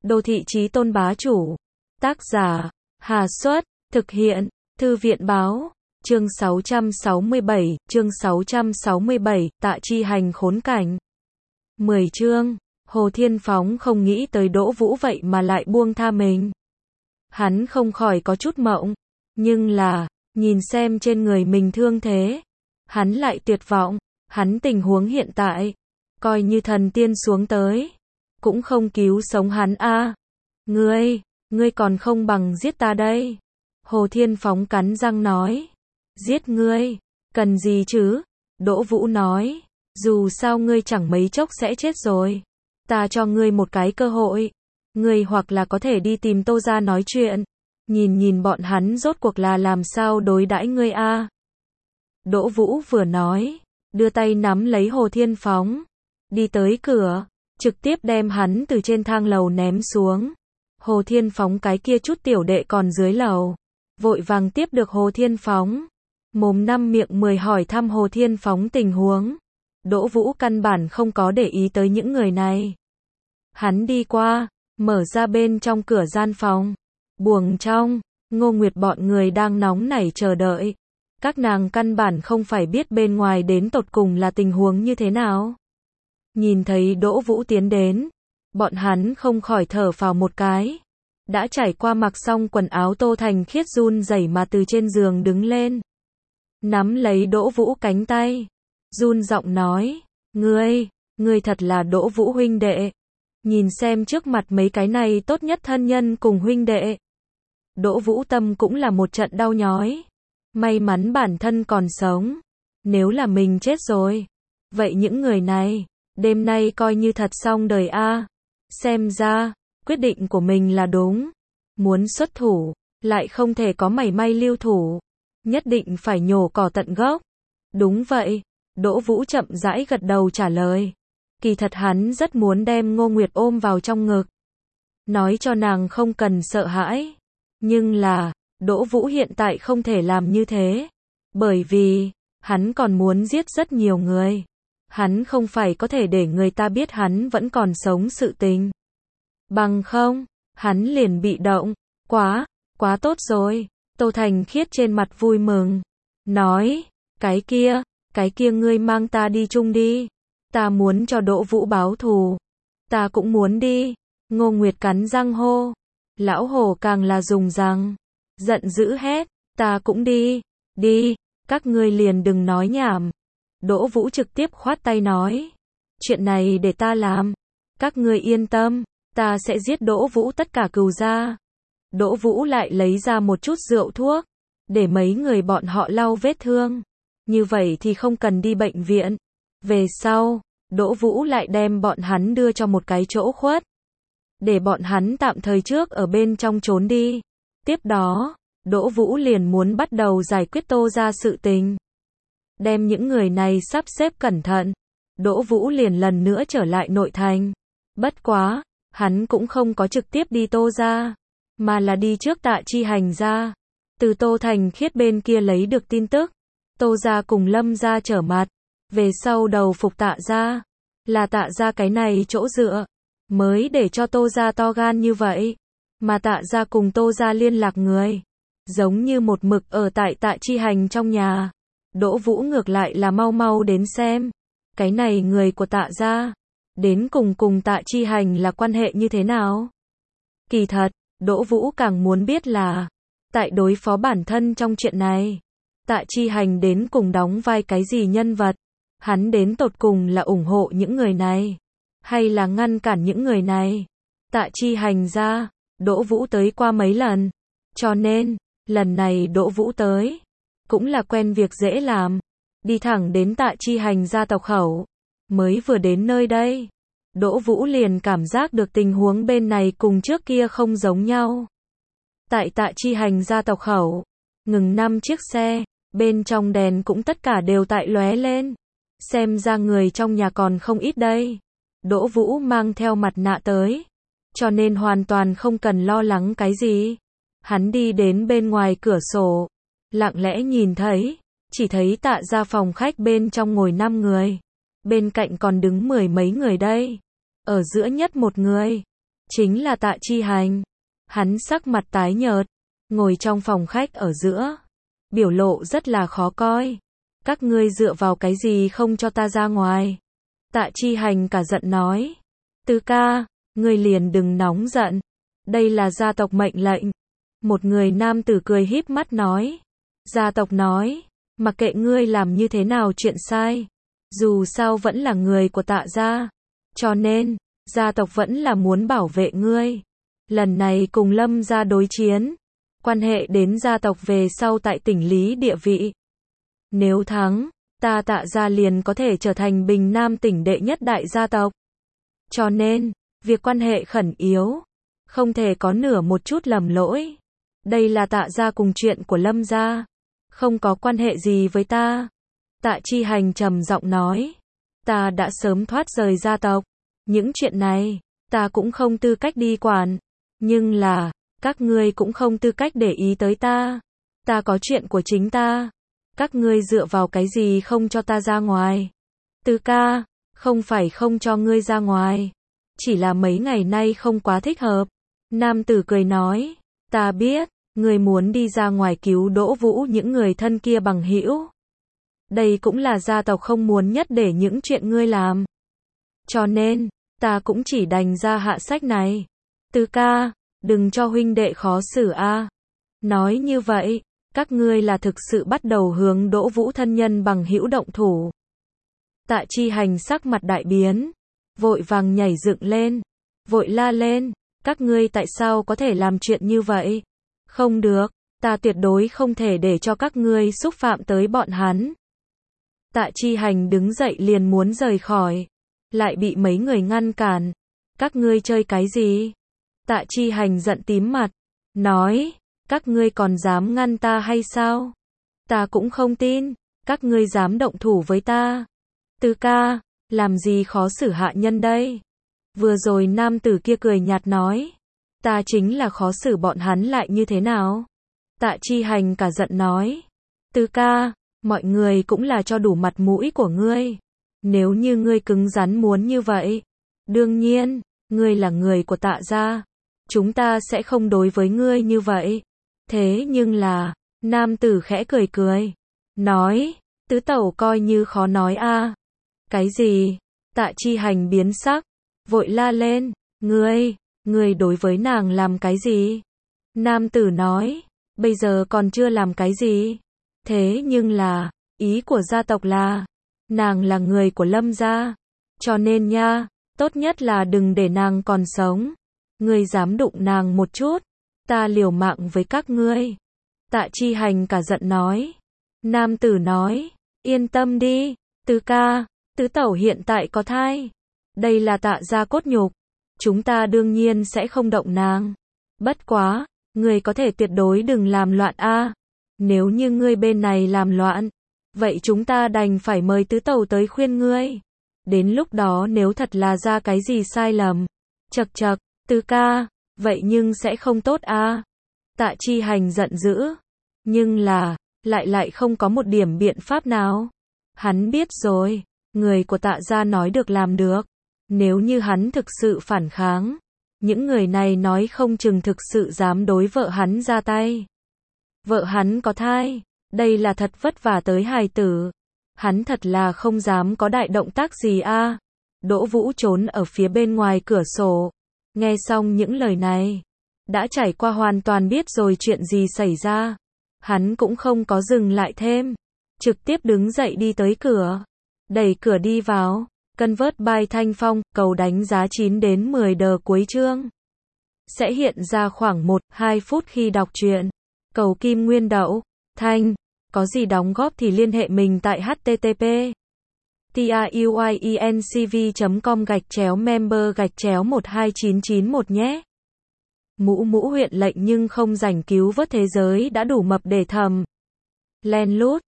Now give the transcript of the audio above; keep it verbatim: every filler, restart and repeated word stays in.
Đô thị chí tôn bá chủ. Tác giả, Hà Xuất, thực hiện, Thư viện báo, chương sáu trăm sáu mươi bảy, chương sáu trăm sáu mươi bảy, Tạ Chi Hành khốn cảnh. mười chương, Hồ Thiên Phóng không nghĩ tới Đỗ Vũ vậy mà lại buông tha mình. Hắn không khỏi có chút mộng, nhưng là, nhìn xem trên người mình thương thế, hắn lại tuyệt vọng, hắn tình huống hiện tại, coi như thần tiên xuống tới, cũng không cứu sống hắn a. À. Ngươi, ngươi còn không bằng giết ta đây. Hồ Thiên Phóng cắn răng nói. Giết ngươi, cần gì chứ? Đỗ Vũ nói, dù sao ngươi chẳng mấy chốc sẽ chết rồi. Ta cho ngươi một cái cơ hội. Ngươi hoặc là có thể đi tìm Tô gia nói chuyện. Nhìn nhìn bọn hắn rốt cuộc là làm sao đối đãi ngươi a. À. Đỗ Vũ vừa nói, đưa tay nắm lấy Hồ Thiên Phóng, đi tới cửa, trực tiếp đem hắn từ trên thang lầu ném xuống. Hồ Thiên Phóng cái kia chút tiểu đệ còn dưới lầu, vội vàng tiếp được Hồ Thiên Phóng, mồm năm miệng mười hỏi thăm Hồ Thiên Phóng tình huống. Đỗ Vũ căn bản không có để ý tới những người này. Hắn đi qua, mở ra bên trong cửa gian phòng. Buồng trong, Ngô Nguyệt bọn người đang nóng nảy chờ đợi. Các nàng căn bản không phải biết bên ngoài đến tột cùng là tình huống như thế nào. Nhìn thấy Đỗ Vũ tiến đến, bọn hắn không khỏi thở phào một cái. Đã trải qua mặc xong quần áo Tô Thành Khiết run rẩy mà từ trên giường đứng lên. Nắm lấy Đỗ Vũ cánh tay, run giọng nói, ngươi, ngươi thật là Đỗ Vũ huynh đệ. Nhìn xem trước mặt mấy cái này tốt nhất thân nhân cùng huynh đệ. Đỗ Vũ tâm cũng là một trận đau nhói. May mắn bản thân còn sống. Nếu là mình chết rồi, vậy những người này, đêm nay coi như thật xong đời a. À. Xem ra, quyết định của mình là đúng. Muốn xuất thủ, lại không thể có mảy may lưu thủ. Nhất định phải nhổ cỏ tận gốc. Đúng vậy, Đỗ Vũ chậm rãi gật đầu trả lời. Kỳ thật hắn rất muốn đem Ngô Nguyệt ôm vào trong ngực. Nói cho nàng không cần sợ hãi. Nhưng là, Đỗ Vũ hiện tại không thể làm như thế. Bởi vì, hắn còn muốn giết rất nhiều người. Hắn không phải có thể để người ta biết hắn vẫn còn sống sự tình. Bằng không, hắn liền bị động. Quá, quá tốt rồi. Tô Thành Khiết trên mặt vui mừng. Nói, cái kia, cái kia ngươi mang ta đi chung đi. Ta muốn cho Đỗ Vũ báo thù. Ta cũng muốn đi. Ngô Nguyệt cắn răng hô. Lão Hồ càng là dùng răng. Giận dữ hét. Ta cũng đi. Đi. Các ngươi liền đừng nói nhảm. Đỗ Vũ trực tiếp khoát tay nói. Chuyện này để ta làm. Các ngươi yên tâm. Ta sẽ giết Đỗ Vũ tất cả cừu gia. Đỗ Vũ lại lấy ra một chút rượu thuốc. Để mấy người bọn họ lau vết thương. Như vậy thì không cần đi bệnh viện. Về sau, Đỗ Vũ lại đem bọn hắn đưa cho một cái chỗ khuất. Để bọn hắn tạm thời trước ở bên trong trốn đi. Tiếp đó, Đỗ Vũ liền muốn bắt đầu giải quyết Tô gia sự tình. Đem những người này sắp xếp cẩn thận. Đỗ Vũ liền lần nữa trở lại nội thành. Bất quá, hắn cũng không có trực tiếp đi Tô gia, mà là đi trước Tạ Chi Hành gia. Từ Tô Thành Khiết bên kia lấy được tin tức. Tô gia cùng Lâm gia trở mặt. Về sau đầu phục Tạ gia. Là Tạ gia cái này chỗ dựa. Mới để cho Tô gia to gan như vậy. Mà Tạ gia cùng Tô gia liên lạc người. Giống như một mực ở tại Tạ Chi Hành trong nhà. Đỗ Vũ ngược lại là mau mau đến xem. Cái này người của Tạ gia. Đến cùng cùng Tạ Chi Hành là quan hệ như thế nào? Kỳ thật, Đỗ Vũ càng muốn biết là. Tại đối phó bản thân trong chuyện này. Tạ Chi Hành đến cùng đóng vai cái gì nhân vật? Hắn đến tột cùng là ủng hộ những người này. Hay là ngăn cản những người này? Tạ Chi Hành ra. Đỗ Vũ tới qua mấy lần. Cho nên, lần này Đỗ Vũ tới. Cũng là quen việc dễ làm. Đi thẳng đến Tạ Chi Hành ra tộc khẩu. Mới vừa đến nơi đây. Đỗ Vũ liền cảm giác được tình huống bên này cùng trước kia không giống nhau. Tại Tạ Chi Hành ra tộc khẩu. Ngừng năm chiếc xe. Bên trong đèn cũng tất cả đều tại lóe lên. Xem ra người trong nhà còn không ít đây. Đỗ Vũ mang theo mặt nạ tới. Cho nên hoàn toàn không cần lo lắng cái gì. Hắn đi đến bên ngoài cửa sổ. Lặng lẽ nhìn thấy. Chỉ thấy Tạ gia phòng khách bên trong ngồi năm người. Bên cạnh còn đứng mười mấy người đây. Ở giữa nhất một người. chính là Tạ Chi Hành. Hắn sắc mặt tái nhợt, ngồi trong phòng khách ở giữa, biểu lộ rất là khó coi. Các ngươi dựa vào cái gì không cho ta ra ngoài? Tạ Chi Hành cả giận nói. Tứ ca, ngươi liền đừng nóng giận. Đây là gia tộc mệnh lệnh. Một người nam tử cười híp mắt nói. Gia tộc nói, mặc kệ ngươi làm như thế nào chuyện sai, dù sao vẫn là người của Tạ gia. Cho nên, gia tộc vẫn là muốn bảo vệ ngươi. Lần này cùng Lâm gia đối chiến, quan hệ đến gia tộc về sau tại tỉnh Lý địa vị. Nếu thắng, ta Tạ gia liền có thể trở thành Bình Nam tỉnh đệ nhất đại gia tộc. Cho nên, việc quan hệ khẩn yếu, không thể có nửa một chút lầm lỗi. Đây là Tạ gia cùng chuyện của Lâm gia, không có quan hệ gì với ta. Tạ Chi Hành trầm giọng nói. Ta đã sớm thoát rời gia tộc. Những chuyện này, ta cũng không tư cách đi quản. Nhưng là, các ngươi cũng không tư cách để ý tới ta. Ta có chuyện của chính ta. Các ngươi dựa vào cái gì không cho ta ra ngoài? Tứ ca, không phải không cho ngươi ra ngoài. Chỉ là mấy ngày nay không quá thích hợp. Nam tử cười nói. Ta biết, ngươi muốn đi ra ngoài cứu Đỗ Vũ những người thân kia bằng hữu. Đây cũng là gia tộc không muốn nhất để những chuyện ngươi làm. Cho nên, ta cũng chỉ đành ra hạ sách này. Tứ ca, đừng cho huynh đệ khó xử a. Nói như vậy, các ngươi là thực sự bắt đầu hướng Đỗ Vũ thân nhân bằng hữu động thủ. Tạ Chi Hành sắc mặt đại biến, vội vàng nhảy dựng lên, vội la lên, các ngươi tại sao có thể làm chuyện như vậy? Không được, ta tuyệt đối không thể để cho các ngươi xúc phạm tới bọn hắn. Tạ Chi Hành đứng dậy liền muốn rời khỏi, lại bị mấy người ngăn cản. Các ngươi chơi cái gì? Tạ Chi Hành giận tím mặt, nói, các ngươi còn dám ngăn ta hay sao? Ta cũng không tin, các ngươi dám động thủ với ta. Tứ ca, làm gì khó xử hạ nhân đây? Vừa rồi nam tử kia cười nhạt nói, ta chính là khó xử bọn hắn lại như thế nào? Tạ Chi Hành cả giận nói, tứ ca, mọi người cũng là cho đủ mặt mũi của ngươi. Nếu như ngươi cứng rắn muốn như vậy, đương nhiên, ngươi là người của Tạ gia, chúng ta sẽ không đối với ngươi như vậy. Thế nhưng là, nam tử khẽ cười cười, nói, tứ tẩu coi như khó nói a. Cái gì? Tạ Chi Hành biến sắc, vội la lên, ngươi, ngươi đối với nàng làm cái gì? Nam tử nói, bây giờ còn chưa làm cái gì. Thế nhưng là, ý của gia tộc là, nàng là người của Lâm gia, cho nên nha, tốt nhất là đừng để nàng còn sống. Ngươi dám đụng nàng một chút, ta liều mạng với các ngươi. Tạ Chi Hành cả giận nói. Nam tử nói, yên tâm đi, tứ ca, tứ tẩu hiện tại có thai. Đây là Tạ gia cốt nhục, chúng ta đương nhiên sẽ không động nàng. Bất quá, ngươi có thể tuyệt đối đừng làm loạn a. Nếu như ngươi bên này làm loạn, vậy chúng ta đành phải mời tứ tẩu tới khuyên ngươi. Đến lúc đó nếu thật là ra cái gì sai lầm, chậc chậc, tứ ca, vậy nhưng sẽ không tốt a. Tạ Chi Hành giận dữ, nhưng là, lại lại không có một điểm biện pháp nào. Hắn biết rồi, người của Tạ gia nói được làm được. Nếu như hắn thực sự phản kháng, những người này nói không chừng thực sự dám đối vợ hắn ra tay. Vợ hắn có thai, đây là thật vất vả tới hài tử. Hắn thật là không dám có đại động tác gì a. Đỗ Vũ trốn ở phía bên ngoài cửa sổ, nghe xong những lời này, đã trải qua hoàn toàn biết rồi chuyện gì xảy ra. Hắn cũng không có dừng lại thêm, trực tiếp đứng dậy đi tới cửa, đẩy cửa đi vào. Convert by Thanh Phong, cầu đánh giá chín đến mười đờ cuối chương. Sẽ hiện ra khoảng một đến hai phút khi đọc truyện. Cầu Kim Nguyên Đậu, Thanh, có gì đóng góp thì liên hệ mình tại http truyencv chấm com gạch chéo member gạch chéo một hai chín chín một nhé. Mũ mũ huyện lệnh nhưng không rảnh cứu vớt thế giới đã đủ mập để thầm. Len lút.